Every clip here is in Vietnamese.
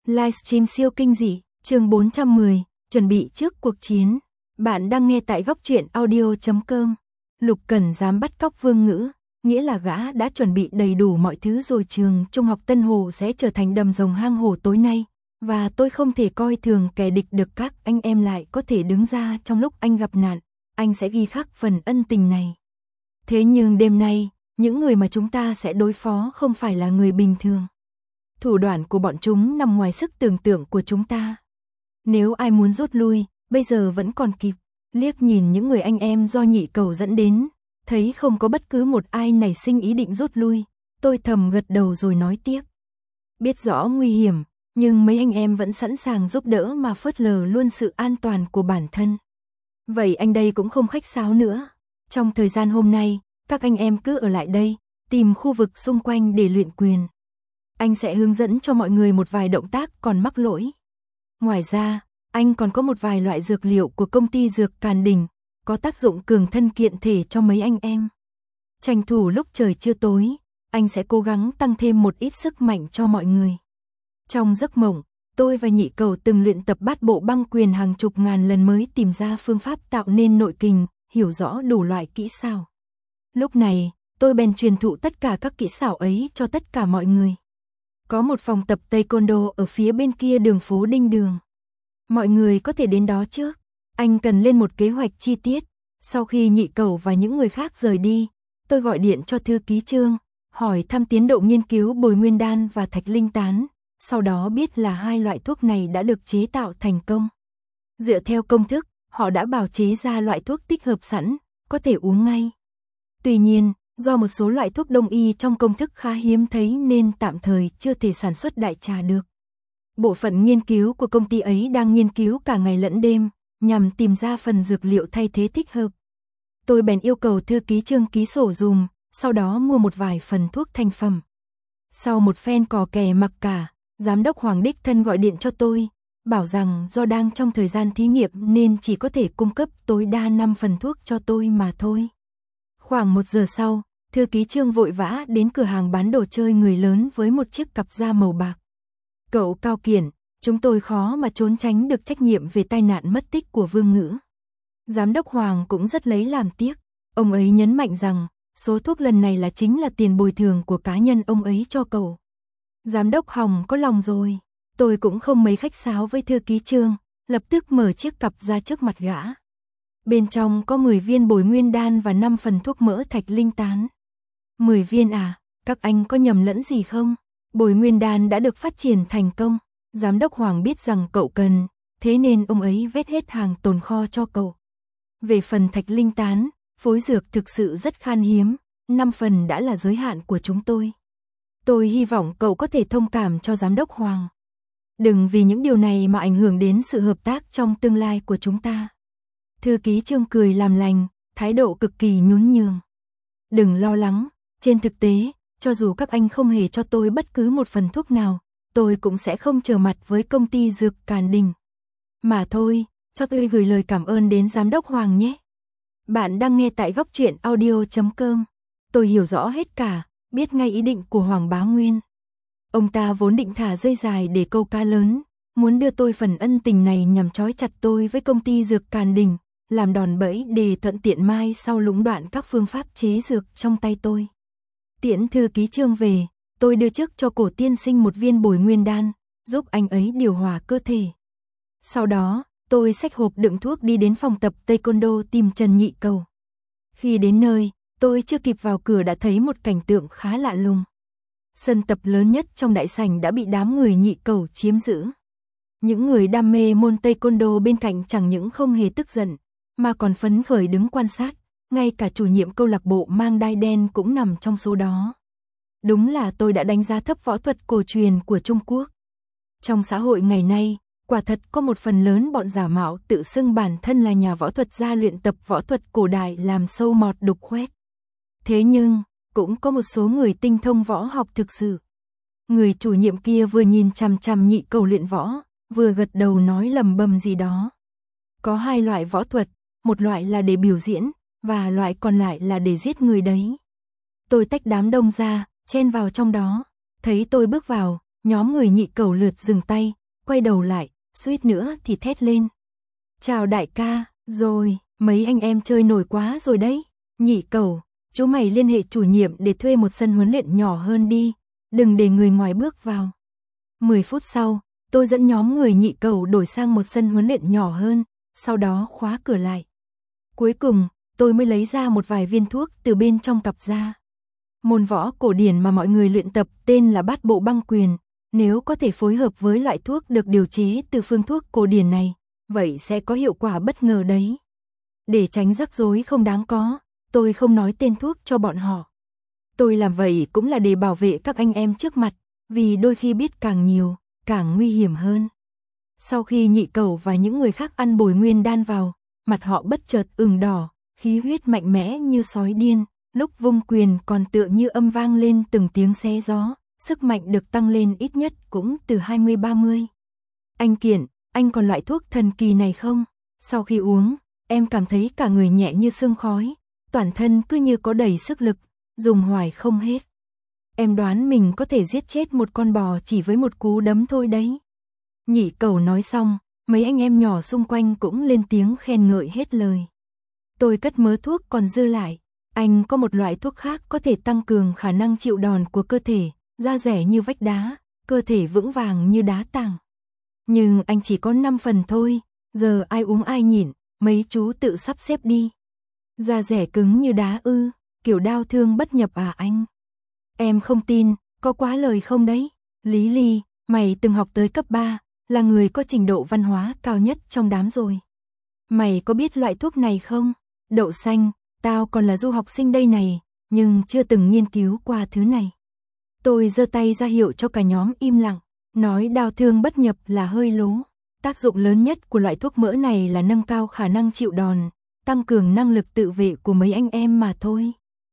Livestream siêu kinh dị, chương 410, chuẩn bị trước cuộc chiến. Bạn đang nghe tại góc truyện audio.com. Lục Cẩn dám bắt cóc Vương Ngữ, nghĩa là gã đã chuẩn bị đầy đủ mọi thứ rồi. Trường Trung học Tân Hồ sẽ trở thành đầm rồng hang hổ tối nay, và tôi không thể coi thường kẻ địch được. Các anh em lại có thể đứng ra trong lúc anh gặp nạn, anh sẽ ghi khắc phần ân tình này. Thế nhưng đêm nay, những người mà chúng ta sẽ đối phó không phải là người bình thường. Thủ đoạn của bọn chúng nằm ngoài sức tưởng tượng của chúng ta. Nếu ai muốn rút lui, bây giờ vẫn còn kịp. Liếc nhìn những người anh em do Nhị Cầu dẫn đến, thấy không có bất cứ một ai nảy sinh ý định rút lui, tôi thầm gật đầu rồi nói tiếp. Biết rõ nguy hiểm, nhưng mấy anh em vẫn sẵn sàng giúp đỡ mà phớt lờ luôn sự an toàn của bản thân. Vậy anh đây cũng không khách sáo nữa. Trong thời gian hôm nay, các anh em cứ ở lại đây, tìm khu vực xung quanh để luyện quyền. Anh sẽ hướng dẫn cho mọi người một vài động tác còn mắc lỗi. Ngoài ra, anh còn có một vài loại dược liệu của công ty dược Càn Đình, có tác dụng cường thân kiện thể cho mấy anh em. Tranh thủ lúc trời chưa tối, anh sẽ cố gắng tăng thêm một ít sức mạnh cho mọi người. Trong giấc mộng, tôi và Nhị Cầu từng luyện tập bát bộ băng quyền hàng chục ngàn lần mới tìm ra phương pháp tạo nên nội kình, hiểu rõ đủ loại kỹ xảo. Lúc này, tôi bèn truyền thụ tất cả các kỹ xảo ấy cho tất cả mọi người. Có một phòng tập Taekwondo ở phía bên kia đường phố Đinh Đường. Mọi người có thể đến đó trước. Anh cần lên một kế hoạch chi tiết. Sau khi Nhị Cầu và những người khác rời đi, tôi gọi điện cho thư ký Trương, hỏi thăm tiến độ nghiên cứu Bồi Nguyên Đan và Thạch Linh Tán. Sau đó biết là hai loại thuốc này đã được chế tạo thành công. Dựa theo công thức, họ đã bào chế ra loại thuốc tích hợp sẵn, có thể uống ngay. Tuy nhiên, do một số loại thuốc đông y trong công thức khá hiếm thấy nên tạm thời chưa thể sản xuất đại trà được. Bộ phận nghiên cứu của công ty ấy đang nghiên cứu cả ngày lẫn đêm, nhằm tìm ra phần dược liệu thay thế thích hợp. Tôi bèn yêu cầu thư ký Trương ký sổ dùm, sau đó mua một vài phần thuốc thành phẩm. Sau một phen cò kè mặc cả, giám đốc Hoàng đích thân gọi điện cho tôi, bảo rằng do đang trong thời gian thí nghiệm nên chỉ có thể cung cấp tối đa 5 phần thuốc cho tôi mà thôi. Khoảng 1 giờ sau, thư ký Trương vội vã đến cửa hàng bán đồ chơi người lớn với một chiếc cặp da màu bạc. Cậu Cao Kiển, chúng tôi khó mà trốn tránh được trách nhiệm về tai nạn mất tích của Vương Ngữ. Giám đốc Hoàng cũng rất lấy làm tiếc. Ông ấy nhấn mạnh rằng, số thuốc lần này là chính là tiền bồi thường của cá nhân ông ấy cho cậu. Giám đốc Hồng có lòng rồi. Tôi cũng không mấy khách sáo với thư ký Trương, lập tức mở chiếc cặp ra trước mặt gã. Bên trong có 10 viên Bồi Nguyên Đan và 5 phần thuốc mỡ Thạch Linh Tán. 10 viên à, các anh có nhầm lẫn gì không? Bồi Nguyên Đan đã được phát triển thành công. Giám đốc Hoàng biết rằng cậu cần, thế nên ông ấy vét hết hàng tồn kho cho cậu. Về phần Thạch Linh Tán, phối dược thực sự rất khan hiếm, 5 phần đã là giới hạn của chúng tôi. Tôi hy vọng cậu có thể thông cảm cho giám đốc Hoàng. Đừng vì những điều này mà ảnh hưởng đến sự hợp tác trong tương lai của chúng ta. Thư ký Trương cười làm lành, thái độ cực kỳ nhún nhường. Đừng lo lắng, trên thực tế, cho dù các anh không hề cho tôi bất cứ một phần thuốc nào, tôi cũng sẽ không trở mặt với công ty dược Càn Đình. Mà thôi, cho tôi gửi lời cảm ơn đến giám đốc Hoàng nhé. Bạn đang nghe tại góc truyện audio.com. Tôi hiểu rõ hết cả, biết ngay ý định của Hoàng Bá Nguyên. Ông ta vốn định thả dây dài để câu cá lớn, muốn đưa tôi phần ân tình này nhằm trói chặt tôi với công ty dược Càn Đình, làm đòn bẫy để thuận tiện mai sau lũng đoạn các phương pháp chế dược trong tay tôi. Tiễn thư ký Trương về, tôi đưa trước cho Cổ tiên sinh một viên Bồi Nguyên Đan, giúp anh ấy điều hòa cơ thể. Sau đó, tôi xách hộp đựng thuốc đi đến phòng tập Taekwondo tìm Trần Nhị Cầu. Khi đến nơi, tôi chưa kịp vào cửa đã thấy một cảnh tượng khá lạ lùng. Sân tập lớn nhất trong đại sảnh đã bị đám người Nhị Cầu chiếm giữ. Những người đam mê môn Taekwondo bên cạnh chẳng những không hề tức giận, mà còn phấn khởi đứng quan sát, ngay cả chủ nhiệm câu lạc bộ mang đai đen cũng nằm trong số đó. Đúng là tôi đã đánh giá thấp võ thuật cổ truyền của Trung Quốc. Trong xã hội ngày nay, quả thật có một phần lớn bọn giả mạo tự xưng bản thân là nhà võ thuật ra luyện tập võ thuật cổ đại làm sâu mọt đục khoét. Thế nhưng, cũng có một số người tinh thông võ học thực sự. Người chủ nhiệm kia vừa nhìn chằm chằm Nhị Cầu luyện võ, vừa gật đầu nói lầm bầm gì đó. Có hai loại võ thuật, một loại là để biểu diễn, và loại còn lại là để giết người đấy. Tôi tách đám đông ra, chen vào trong đó, thấy tôi bước vào, nhóm người Nhị Cẩu lượt dừng tay, quay đầu lại, suýt nữa thì thét lên. Chào đại ca, rồi, mấy anh em chơi nổi quá rồi đấy. Nhị Cẩu, chú mày liên hệ chủ nhiệm để thuê một sân huấn luyện nhỏ hơn đi, đừng để người ngoài bước vào. 10 phút sau, tôi dẫn nhóm người Nhị Cẩu đổi sang một sân huấn luyện nhỏ hơn, sau đó khóa cửa lại. Cuối cùng, tôi mới lấy ra một vài viên thuốc từ bên trong cặp ra. Môn võ cổ điển mà mọi người luyện tập tên là Bát Bộ Băng Quyền, nếu có thể phối hợp với loại thuốc được điều chế từ phương thuốc cổ điển này, vậy sẽ có hiệu quả bất ngờ đấy. Để tránh rắc rối không đáng có, tôi không nói tên thuốc cho bọn họ. Tôi làm vậy cũng là để bảo vệ các anh em trước mặt, vì đôi khi biết càng nhiều, càng nguy hiểm hơn. Sau khi Nhị Cẩu và những người khác ăn bồi nguyên đan vào, mặt họ bất chợt ửng đỏ, khí huyết mạnh mẽ như sói điên, lúc vung quyền còn tựa như âm vang lên từng tiếng xé gió, sức mạnh được tăng lên ít nhất cũng từ 20-30. Anh Kiện, anh còn loại thuốc thần kỳ này không? Sau khi uống, em cảm thấy cả người nhẹ như sương khói, toàn thân cứ như có đầy sức lực, dùng hoài không hết. Em đoán mình có thể giết chết một con bò chỉ với một cú đấm thôi đấy. Nhị Cẩu nói xong, mấy anh em nhỏ xung quanh cũng lên tiếng khen ngợi hết lời. Tôi cất mớ thuốc còn dư lại. Anh có một loại thuốc khác có thể tăng cường khả năng chịu đòn của cơ thể, da dẻ như vách đá, cơ thể vững vàng như đá tảng. Nhưng anh chỉ có 5 phần thôi, giờ ai uống ai nhịn, mấy chú tự sắp xếp đi. Da dẻ cứng như đá ư, kiểu đau thương bất nhập à anh? Em không tin, có quá lời không đấy? Lý Ly, mày từng học tới cấp 3, là người có trình độ văn hóa cao nhất trong đám rồi. Mày có biết loại thuốc này không? Đậu xanh, tao còn là du học sinh đây này, nhưng chưa từng nghiên cứu qua thứ này. Tôi giơ tay ra hiệu cho cả nhóm im lặng, nói đau thương bất nhập là hơi lố. Tác dụng lớn nhất của loại thuốc mỡ này là nâng cao khả năng chịu đòn, tăng cường năng lực tự vệ của mấy anh em mà thôi.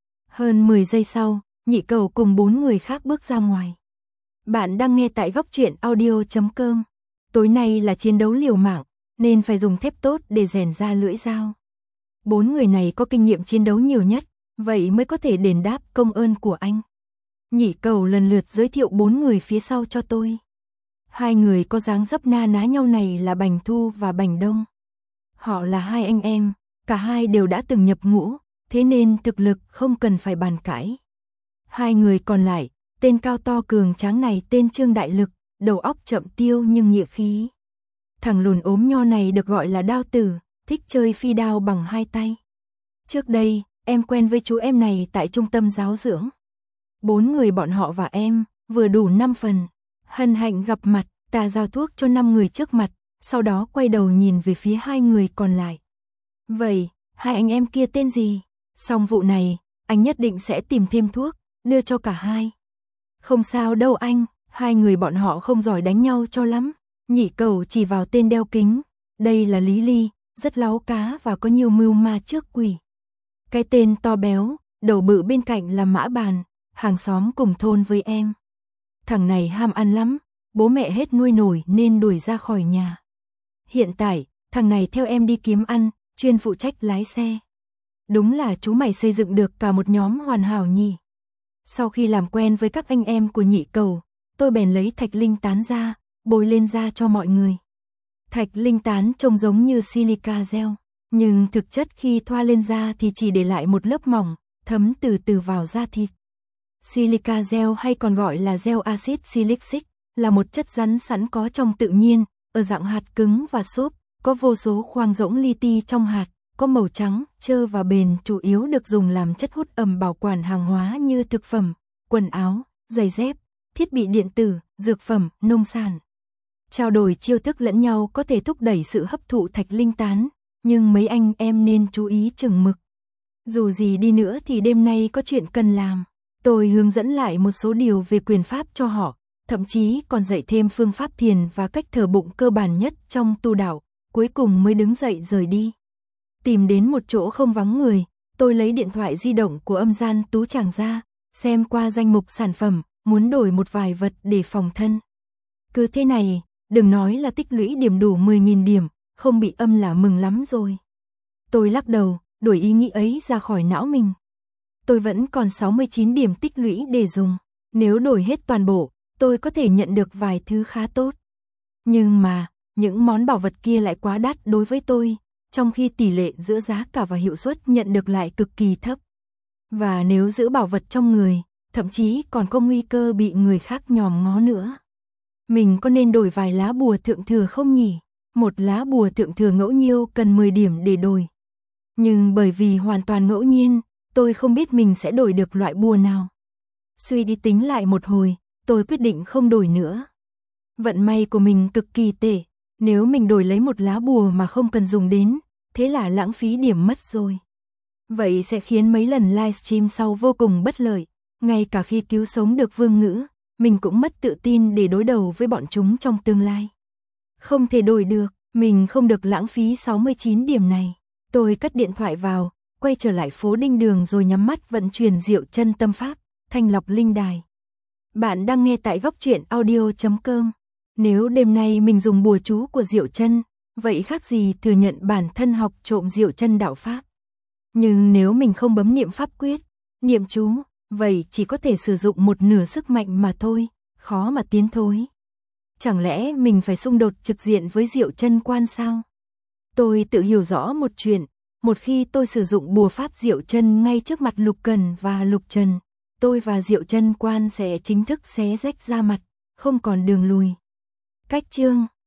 Hơn 10 giây sau, Nhị Cẩu cùng 4 người khác bước ra ngoài. Bạn đang nghe tại góc truyện audio.com. Tối nay là chiến đấu liều mạng, nên phải dùng thép tốt để rèn ra lưỡi dao. 4 người này có kinh nghiệm chiến đấu nhiều nhất, vậy mới có thể đền đáp công ơn của anh. Nhị Cẩu lần lượt giới thiệu 4 người phía sau cho tôi. 2 người có dáng dấp na ná nhau này là Bành Thu và Bành Đông. Họ là 2 anh em, cả hai đều đã từng nhập ngũ, thế nên thực lực không cần phải bàn cãi. 2 người còn lại, tên cao to cường tráng này tên Trương Đại Lực, đầu óc chậm tiêu nhưng nghĩa khí. Thằng lùn ốm nho này được gọi là Đao Tử, thích chơi phi đao bằng 2 tay. Trước đây, em quen với chú em này tại trung tâm giáo dưỡng. 4 người bọn họ và em, vừa đủ 5 phần. Hân hạnh gặp mặt, ta giao thuốc cho 5 người trước mặt, sau đó quay đầu nhìn về phía 2 người còn lại. Vậy, 2 anh em kia tên gì? Xong vụ này, anh nhất định sẽ tìm thêm thuốc, đưa cho cả hai. Không sao đâu anh, 2 người bọn họ không giỏi đánh nhau cho lắm. Nhị Cẩu chỉ vào tên đeo kính. Đây là Lý Ly, rất láu cá và có nhiều mưu ma trước quỷ. Cái tên to béo, đầu bự bên cạnh là Mã Bàn, hàng xóm cùng thôn với em. Thằng này ham ăn lắm, bố mẹ hết nuôi nổi nên đuổi ra khỏi nhà. Hiện tại, thằng này theo em đi kiếm ăn, chuyên phụ trách lái xe. Đúng là chú mày xây dựng được cả một nhóm hoàn hảo nhỉ. Sau khi làm quen với các anh em của Nhị Cẩu, tôi bèn lấy thạch linh tán ra, bôi lên da cho mọi người. Thạch linh tán trông giống như silica gel, nhưng thực chất khi thoa lên da thì chỉ để lại một lớp mỏng, thấm từ từ vào da thịt. Silica gel hay còn gọi là gel axit silicic, là một chất rắn sẵn có trong tự nhiên, ở dạng hạt cứng và xốp, có vô số khoáng rỗng li ti trong hạt, có màu trắng, trơ và bền, chủ yếu được dùng làm chất hút ẩm bảo quản hàng hóa như thực phẩm, quần áo, giày dép, thiết bị điện tử, dược phẩm, nông sản. Trao đổi chiêu thức lẫn nhau có thể thúc đẩy sự hấp thụ thạch linh tán, nhưng mấy anh em nên chú ý chừng mực. Dù gì đi nữa thì đêm nay có chuyện cần làm. Tôi hướng dẫn lại một số điều về quyền pháp cho họ, thậm chí còn dạy thêm phương pháp thiền và cách thở bụng cơ bản nhất trong tu đạo, cuối cùng mới đứng dậy rời đi. Tìm đến một chỗ không vắng người, tôi lấy điện thoại di động của Âm Gian Tú Tràng ra, xem qua danh mục sản phẩm, muốn đổi một vài vật để phòng thân. Cứ thế này, đừng nói là tích lũy điểm đủ 10.000 điểm, không bị âm là mừng lắm rồi. Tôi lắc đầu, đuổi ý nghĩ ấy ra khỏi não mình. Tôi vẫn còn 69 điểm tích lũy để dùng, nếu đổi hết toàn bộ, tôi có thể nhận được vài thứ khá tốt. Nhưng mà, những món bảo vật kia lại quá đắt đối với tôi, trong khi tỷ lệ giữa giá cả và hiệu suất nhận được lại cực kỳ thấp. Và nếu giữ bảo vật trong người, thậm chí còn có nguy cơ bị người khác nhòm ngó nữa. Mình có nên đổi vài lá bùa thượng thừa không nhỉ? Một lá bùa thượng thừa ngẫu nhiên cần 10 điểm để đổi. Nhưng bởi vì hoàn toàn ngẫu nhiên, tôi không biết mình sẽ đổi được loại bùa nào. Suy đi tính lại một hồi, tôi quyết định không đổi nữa. Vận may của mình cực kỳ tệ, nếu mình đổi lấy một lá bùa mà không cần dùng đến, thế là lãng phí điểm mất rồi. Vậy sẽ khiến mấy lần livestream sau vô cùng bất lợi, ngay cả khi cứu sống được Vương Ngữ, mình cũng mất tự tin để đối đầu với bọn chúng trong tương lai. Không thể đổi được, mình không được lãng phí 69 điểm này. Tôi cất điện thoại vào, quay trở lại phố Đinh Đường rồi nhắm mắt vận chuyển Diệu Chân tâm pháp, thanh lọc linh đài. Bạn đang nghe tại góc truyện audio.com. Nếu đêm nay mình dùng bùa chú của Diệu Chân, vậy khác gì thừa nhận bản thân học trộm Diệu Chân đạo pháp. Nhưng nếu mình không bấm niệm pháp quyết, niệm chú, vậy chỉ có thể sử dụng một nửa sức mạnh mà thôi, khó mà tiến thối. Chẳng lẽ mình phải xung đột trực diện với Diệu Chân Quan sao? Tôi tự hiểu rõ một chuyện, một khi tôi sử dụng bùa pháp Diệu Chân ngay trước mặt Lục Cần và Lục Trần, tôi và Diệu Chân Quan sẽ chính thức xé rách ra mặt, không còn đường lùi. Cách chương